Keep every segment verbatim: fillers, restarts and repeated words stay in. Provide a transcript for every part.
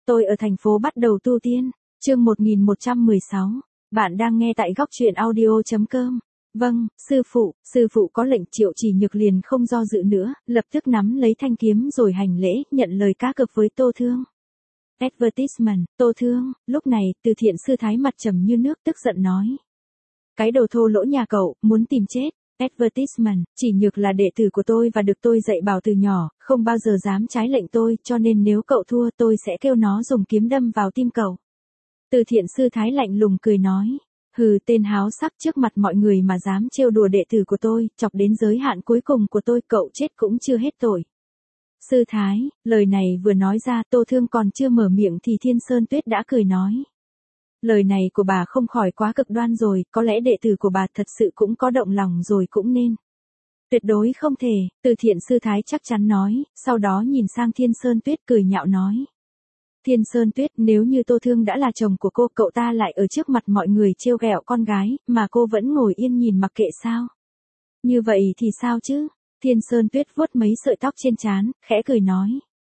Tôi ở thành phố bắt đầu tu tiên. Chương một nghìn một trăm mười sáu. Bạn đang nghe tại góc truyện audio chấm com. Vâng, sư phụ, sư phụ có lệnh. Triệu Chỉ Nhược liền không do dự nữa, lập tức nắm lấy thanh kiếm rồi hành lễ, nhận lời cá cược với Tô Thương. Advertisement, Tô Thương. Lúc này, Từ Thiện sư thái mặt trầm như nước, tức giận nói. Cái đồ thô lỗ nhà cậu, muốn tìm chết. Advertisement, Chỉ Nhược là đệ tử của tôi và được tôi dạy bảo từ nhỏ, không bao giờ dám trái lệnh tôi, cho nên nếu cậu thua tôi sẽ kêu nó dùng kiếm đâm vào tim cậu. Từ Thiện sư thái lạnh lùng cười nói. Hừ, tên háo sắc, trước mặt mọi người mà dám trêu đùa đệ tử của tôi, chọc đến giới hạn cuối cùng của tôi, cậu chết cũng chưa hết tội. Sư thái, lời này vừa nói ra, Tô Thương còn chưa mở miệng thì Thiên Sơn Tuyết đã cười nói. Lời này của bà không khỏi quá cực đoan rồi, có lẽ đệ tử của bà thật sự cũng có động lòng rồi cũng nên. Tuyệt đối không thể, Từ Thiện sư thái chắc chắn nói, sau đó nhìn sang Thiên Sơn Tuyết cười nhạo nói. Thiên Sơn Tuyết, nếu như Tô Thương đã là chồng của cô, cậu ta lại ở trước mặt mọi người trêu ghẹo con gái, mà cô vẫn ngồi yên nhìn mặc kệ sao? Như vậy thì sao chứ? Thiên Sơn Tuyết vuốt mấy sợi tóc trên trán, khẽ cười nói.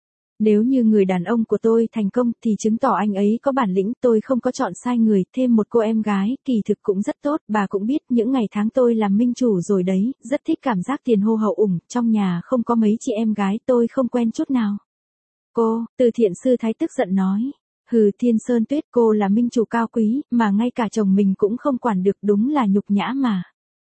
Nếu như người đàn ông của tôi thành công thì chứng tỏ anh ấy có bản lĩnh, tôi không có chọn sai người, thêm một cô em gái, kỳ thực cũng rất tốt, bà cũng biết những ngày tháng tôi làm minh chủ rồi đấy, rất thích cảm giác tiền hô hậu ủng, trong nhà không có mấy chị em gái, tôi không quen chút nào. Cô, Từ Thiện sư thái tức giận nói. Hừ, Thiên Sơn Tuyết, cô là minh chủ cao quý, mà ngay cả chồng mình cũng không quản được, đúng là nhục nhã mà.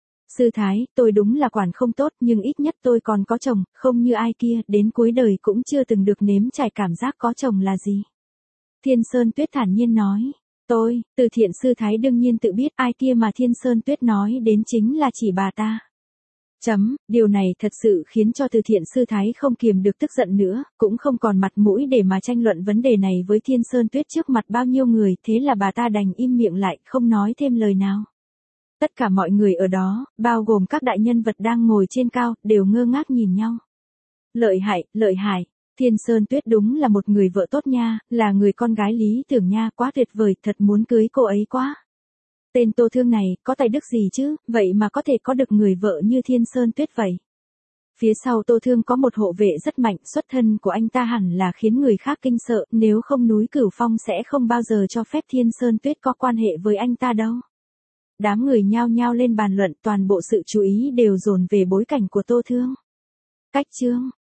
Sư thái, tôi đúng là quản không tốt, nhưng ít nhất tôi còn có chồng, không như ai kia, đến cuối đời cũng chưa từng được nếm trải cảm giác có chồng là gì. Thiên Sơn Tuyết thản nhiên nói. Tôi, Từ Thiện sư thái đương nhiên tự biết ai kia mà Thiên Sơn Tuyết nói đến chính là chỉ bà ta. Chấm, điều này thật sự khiến cho Từ Thiện sư thái không kiềm được tức giận nữa, cũng không còn mặt mũi để mà tranh luận vấn đề này với Thiên Sơn Tuyết trước mặt bao nhiêu người, thế là bà ta đành im miệng lại, không nói thêm lời nào. Tất cả mọi người ở đó, bao gồm các đại nhân vật đang ngồi trên cao, đều ngơ ngác nhìn nhau. Lợi hại, lợi hại, Thiên Sơn Tuyết đúng là một người vợ tốt nha, là người con gái lý tưởng nha, quá tuyệt vời, thật muốn cưới cô ấy quá. Tên Tô Thương này, có tài đức gì chứ, vậy mà có thể có được người vợ như Thiên Sơn Tuyết vậy. Phía sau Tô Thương có một hộ vệ rất mạnh, xuất thân của anh ta hẳn là khiến người khác kinh sợ, nếu không núi Cửu Phong sẽ không bao giờ cho phép Thiên Sơn Tuyết có quan hệ với anh ta đâu. Đám người nhao nhao lên bàn luận, toàn bộ sự chú ý đều dồn về bối cảnh của Tô Thương. Cách chương,